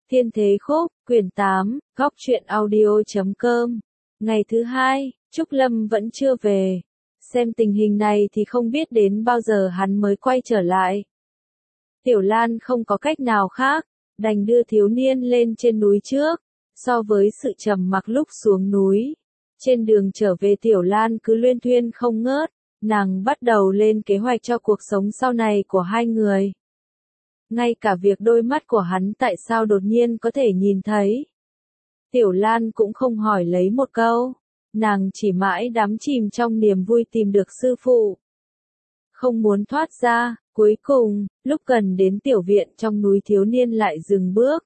Thiên Thế Khúc, quyển 8, góc truyện audio.com. Ngày thứ hai, Trúc Lâm vẫn chưa về. Xem tình hình này thì không biết đến bao giờ hắn mới quay trở lại. Tiểu Lan không có cách nào khác, đành đưa thiếu niên lên trên núi trước. So với sự trầm mặc lúc xuống núi, trên đường trở về Tiểu Lan cứ luyên thuyên không ngớt, nàng bắt đầu lên kế hoạch cho cuộc sống sau này của hai người. Ngay cả việc đôi mắt của hắn tại sao đột nhiên có thể nhìn thấy. Tiểu Lan cũng không hỏi lấy một câu, nàng chỉ mãi đắm chìm trong niềm vui tìm được sư phụ. Không muốn thoát ra, cuối cùng, lúc gần đến tiểu viện trong núi thiếu niên lại dừng bước.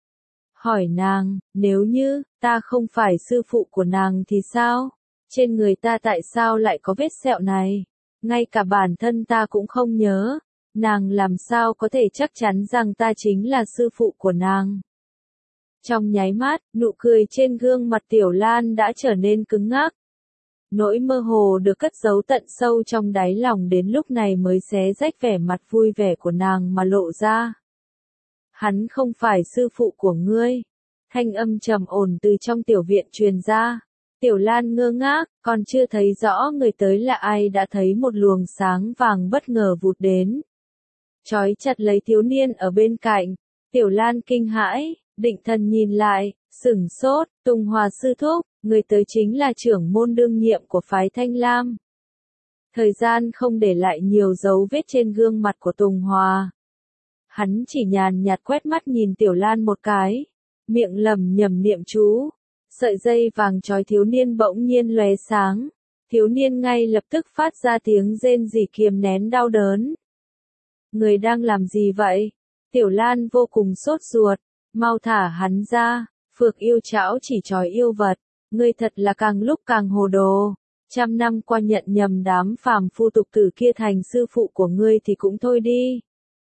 Hỏi nàng, nếu như, ta không phải sư phụ của nàng thì sao? Trên người ta tại sao lại có vết sẹo này? Ngay cả bản thân ta cũng không nhớ. Nàng làm sao có thể chắc chắn rằng ta chính là sư phụ của nàng? Trong nháy mắt, nụ cười trên gương mặt Tiểu Lan đã trở nên cứng ngắc. Nỗi mơ hồ được cất giấu tận sâu trong đáy lòng đến lúc này mới xé rách vẻ mặt vui vẻ của nàng mà lộ ra. Hắn không phải sư phụ của ngươi. Thanh âm trầm ổn từ trong tiểu viện truyền ra. Tiểu Lan ngơ ngác, còn chưa thấy rõ người tới là ai đã thấy một luồng sáng vàng bất ngờ vụt đến. Trói chặt lấy thiếu niên ở bên cạnh. Tiểu Lan kinh hãi, định thần nhìn lại, sửng sốt, Tùng Hòa sư thúc, người tới chính là trưởng môn đương nhiệm của phái Thanh Lam. Thời gian không để lại nhiều dấu vết trên gương mặt của Tùng Hòa. Hắn chỉ nhàn nhạt quét mắt nhìn Tiểu Lan một cái, miệng lẩm nhẩm niệm chú. Sợi dây vàng trói thiếu niên bỗng nhiên lóe sáng, thiếu niên ngay lập tức phát ra tiếng rên rỉ kiềm nén đau đớn. Người đang làm gì vậy? Tiểu Lan vô cùng sốt ruột, mau thả hắn ra, Phược Yêu Trảo chỉ trói yêu vật, ngươi thật là càng lúc càng hồ đồ. 100 năm qua nhận nhầm đám phàm phu tục tử kia thành sư phụ của ngươi thì cũng thôi đi.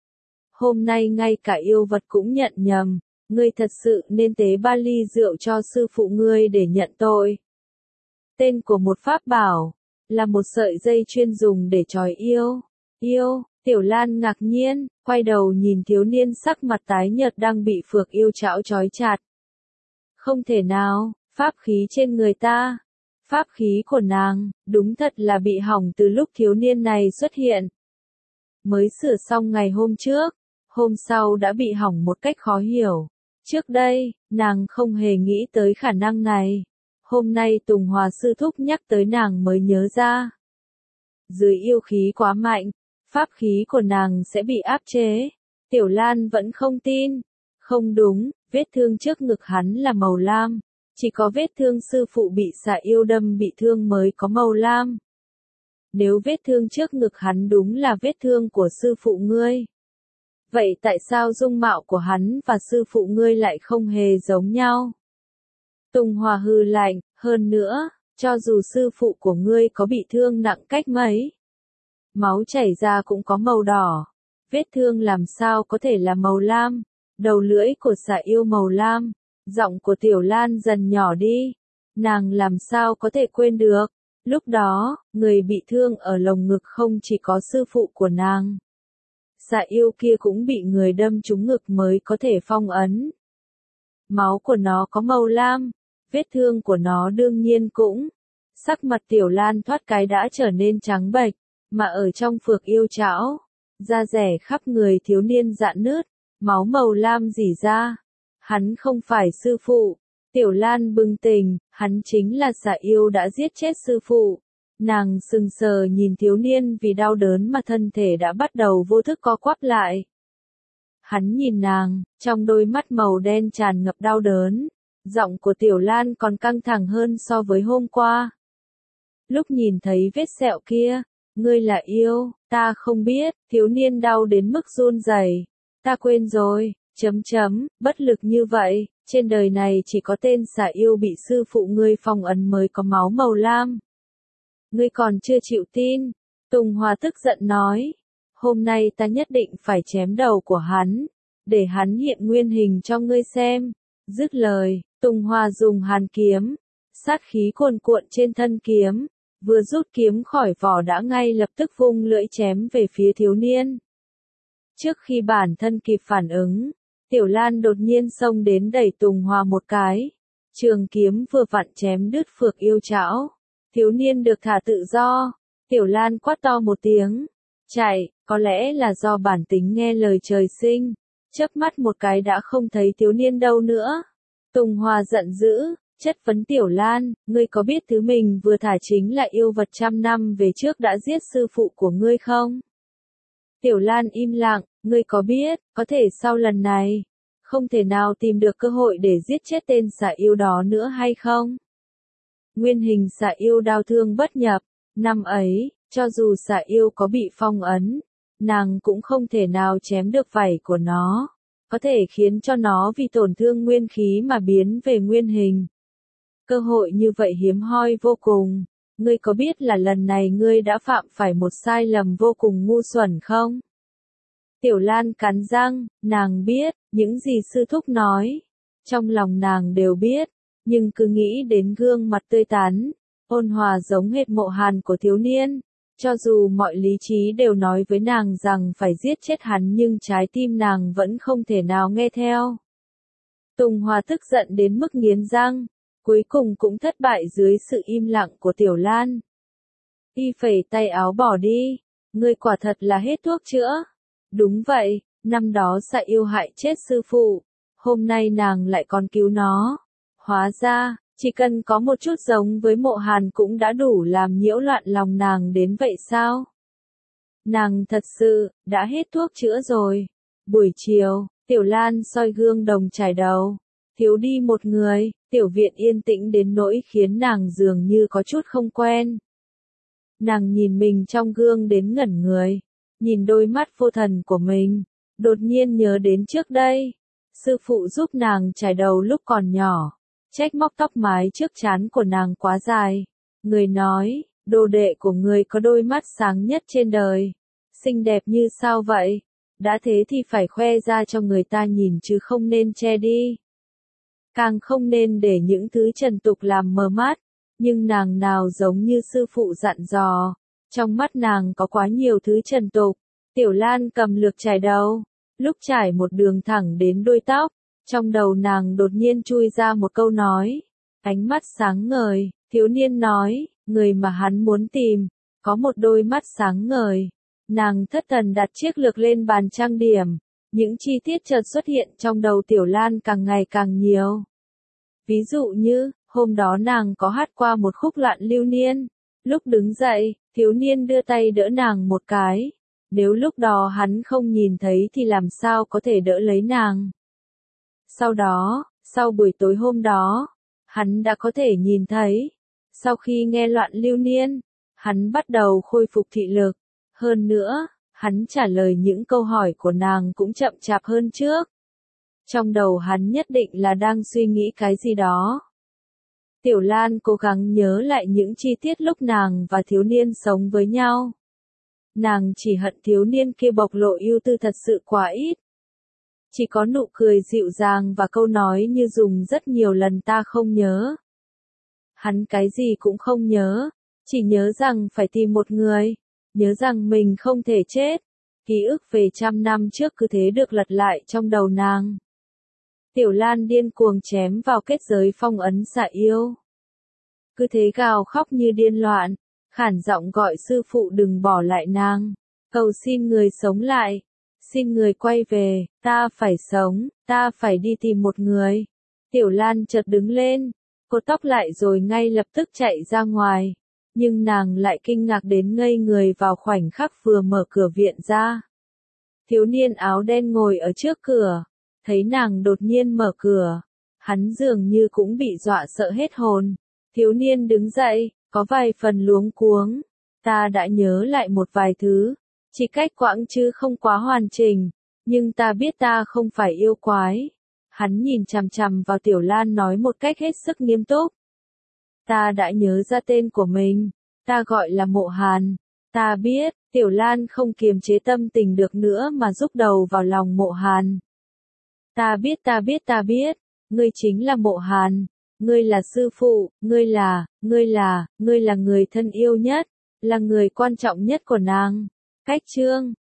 Hôm nay ngay cả yêu vật cũng nhận nhầm, ngươi thật sự nên tế 3 ly rượu cho sư phụ ngươi để nhận tội. Tên của một pháp bảo, là một sợi dây chuyên dùng để trói yêu. Tiểu Lan ngạc nhiên, quay đầu nhìn thiếu niên sắc mặt tái nhợt đang bị Phược Yêu Trảo trói chặt. Không thể nào, pháp khí trên người ta. Pháp khí của nàng, đúng thật là bị hỏng từ lúc thiếu niên này xuất hiện. Mới sửa xong ngày hôm trước, hôm sau đã bị hỏng một cách khó hiểu. Trước đây, nàng không hề nghĩ tới khả năng này. Hôm nay Tùng Hòa sư thúc nhắc tới nàng mới nhớ ra. Dưới yêu khí quá mạnh, pháp khí của nàng sẽ bị áp chế. Tiểu Lan vẫn không tin. Không đúng, vết thương trước ngực hắn là màu lam. Chỉ có vết thương sư phụ bị xà yêu đâm bị thương mới có màu lam. Nếu vết thương trước ngực hắn đúng là vết thương của sư phụ ngươi, vậy tại sao dung mạo của hắn và sư phụ ngươi lại không hề giống nhau? Tùng Hòa hừ lạnh, hơn nữa, cho dù sư phụ của ngươi có bị thương nặng cách mấy, máu chảy ra cũng có màu đỏ, vết thương làm sao có thể là màu lam? Đầu lưỡi của xà yêu màu lam. Giọng của Tiểu Lan dần nhỏ đi. Nàng làm sao có thể quên được? Lúc đó, người bị thương ở lồng ngực không chỉ có sư phụ của nàng. Xà yêu kia cũng bị người đâm trúng ngực mới có thể phong ấn. Máu của nó có màu lam. Vết thương của nó đương nhiên cũng. Sắc mặt Tiểu Lan thoát cái đã trở nên trắng bệch. Mà ở trong Phược Yêu Trảo, da rẻ khắp người thiếu niên rạn nứt. Máu màu lam rỉ ra. Hắn không phải sư phụ. Tiểu Lan bừng tỉnh, hắn chính là xà yêu đã giết chết sư phụ. Nàng sừng sờ nhìn thiếu niên vì đau đớn mà thân thể đã bắt đầu vô thức co quắp lại. Hắn nhìn nàng, trong đôi mắt màu đen tràn ngập đau đớn. Giọng của Tiểu Lan còn căng thẳng hơn so với hôm qua. Lúc nhìn thấy vết sẹo kia, ngươi là yêu, ta không biết, thiếu niên đau đến mức run rẩy. Ta quên rồi. Bất lực như vậy, trên đời này chỉ có tên xà yêu bị sư phụ ngươi phong ấn mới có máu màu lam. Ngươi còn chưa chịu tin, Tùng Hòa tức giận nói, hôm nay ta nhất định phải chém đầu của hắn, để hắn hiện nguyên hình cho ngươi xem. Dứt lời, Tùng Hòa dùng hàn kiếm, sát khí cuồn cuộn trên thân kiếm, vừa rút kiếm khỏi vỏ đã ngay lập tức vung lưỡi chém về phía thiếu niên. Trước khi bản thân kịp phản ứng, Tiểu Lan đột nhiên xông đến đẩy Tùng Hòa một cái. Trường kiếm vừa vặn chém đứt Phược Yêu chảo. Thiếu niên được thả tự do. Tiểu Lan quát to một tiếng. Chạy, có lẽ là do bản tính nghe lời trời sinh. Chớp mắt một cái đã không thấy thiếu niên đâu nữa. Tùng Hòa giận dữ, chất vấn Tiểu Lan, ngươi có biết thứ mình vừa thả chính là yêu vật 100 năm về trước đã giết sư phụ của ngươi không? Tiểu Lan im lặng, ngươi có biết, có thể sau lần này, không thể nào tìm được cơ hội để giết chết tên xà yêu đó nữa hay không? Nguyên hình xà yêu đao thương bất nhập, năm ấy, cho dù xà yêu có bị phong ấn, nàng cũng không thể nào chém được vảy của nó, có thể khiến cho nó vì tổn thương nguyên khí mà biến về nguyên hình. Cơ hội như vậy hiếm hoi vô cùng, ngươi có biết là lần này ngươi đã phạm phải một sai lầm vô cùng ngu xuẩn không? Tiểu Lan cắn răng, nàng biết, những gì sư thúc nói, trong lòng nàng đều biết, nhưng cứ nghĩ đến gương mặt tươi tắn, ôn hòa giống hệt Mộ Hàn của thiếu niên, cho dù mọi lý trí đều nói với nàng rằng phải giết chết hắn nhưng trái tim nàng vẫn không thể nào nghe theo. Tùng Hòa tức giận đến mức nghiến răng, cuối cùng cũng thất bại dưới sự im lặng của Tiểu Lan. Y phẩy tay áo bỏ đi, ngươi quả thật là hết thuốc chữa. Đúng vậy, năm đó xà yêu hại chết sư phụ, hôm nay nàng lại còn cứu nó. Hóa ra, chỉ cần có một chút giống với Mộ Hàn cũng đã đủ làm nhiễu loạn lòng nàng đến vậy sao? Nàng thật sự, đã hết thuốc chữa rồi. Buổi chiều, Tiểu Lan soi gương đồng chải đầu. Thiếu đi một người, tiểu viện yên tĩnh đến nỗi khiến nàng dường như có chút không quen. Nàng nhìn mình trong gương đến ngẩn người. Nhìn đôi mắt vô thần của mình, đột nhiên nhớ đến trước đây. Sư phụ giúp nàng chải đầu lúc còn nhỏ, trách móc tóc mái trước trán của nàng quá dài. Người nói, đồ đệ của người có đôi mắt sáng nhất trên đời. Xinh đẹp như sao vậy? Đã thế thì phải khoe ra cho người ta nhìn chứ không nên che đi. Càng không nên để những thứ trần tục làm mờ mắt. Nhưng nàng nào giống như sư phụ dặn dò. Trong mắt nàng có quá nhiều thứ trần tục. Tiểu Lan cầm lược chải đầu. Lúc chải một đường thẳng đến đuôi tóc. Trong đầu nàng đột nhiên chui ra một câu nói. Ánh mắt sáng ngời, thiếu niên nói, người mà hắn muốn tìm, có một đôi mắt sáng ngời. Nàng thất thần đặt chiếc lược lên bàn trang điểm. Những chi tiết chợt xuất hiện trong đầu Tiểu Lan càng ngày càng nhiều. Ví dụ như, hôm đó nàng có hát qua một khúc Loạn Lưu Niên. Lúc đứng dậy, thiếu niên đưa tay đỡ nàng một cái. Nếu lúc đó hắn không nhìn thấy thì làm sao có thể đỡ lấy nàng. Sau đó, sau buổi tối hôm đó, hắn đã có thể nhìn thấy. Sau khi nghe Loạn Lưu Niên, hắn bắt đầu khôi phục thị lực. Hơn nữa, hắn trả lời những câu hỏi của nàng cũng chậm chạp hơn trước. Trong đầu hắn nhất định là đang suy nghĩ cái gì đó. Tiểu Lan cố gắng nhớ lại những chi tiết lúc nàng và thiếu niên sống với nhau. Nàng chỉ hận thiếu niên kia bộc lộ ưu tư thật sự quá ít. Chỉ có nụ cười dịu dàng và câu nói như dùng rất nhiều lần ta không nhớ. Hắn cái gì cũng không nhớ, chỉ nhớ rằng phải tìm một người, nhớ rằng mình không thể chết. Ký ức về 100 năm trước cứ thế được lật lại trong đầu nàng. Tiểu Lan điên cuồng chém vào kết giới phong ấn xà yêu. Cứ thế gào khóc như điên loạn, khản giọng gọi sư phụ đừng bỏ lại nàng, cầu xin người sống lại, xin người quay về, ta phải sống, ta phải đi tìm một người. Tiểu Lan chợt đứng lên, cột tóc lại rồi ngay lập tức chạy ra ngoài, nhưng nàng lại kinh ngạc đến ngây người vào khoảnh khắc vừa mở cửa viện ra. Thiếu niên áo đen ngồi ở trước cửa, thấy nàng đột nhiên mở cửa, hắn dường như cũng bị dọa sợ hết hồn. Thiếu niên đứng dậy, có vài phần luống cuống. Ta đã nhớ lại một vài thứ, chỉ cách quãng chứ không quá hoàn chỉnh, nhưng ta biết ta không phải yêu quái. Hắn nhìn chằm chằm vào Tiểu Lan nói một cách hết sức nghiêm túc. Ta đã nhớ ra tên của mình, ta gọi là Mộ Hàn. Ta biết, Tiểu Lan không kiềm chế tâm tình được nữa mà rúc đầu vào lòng Mộ Hàn. Ta biết, ngươi chính là Mộ Hàn. Ngươi là sư phụ, ngươi là người thân yêu nhất, là người quan trọng nhất của nàng. Cách chương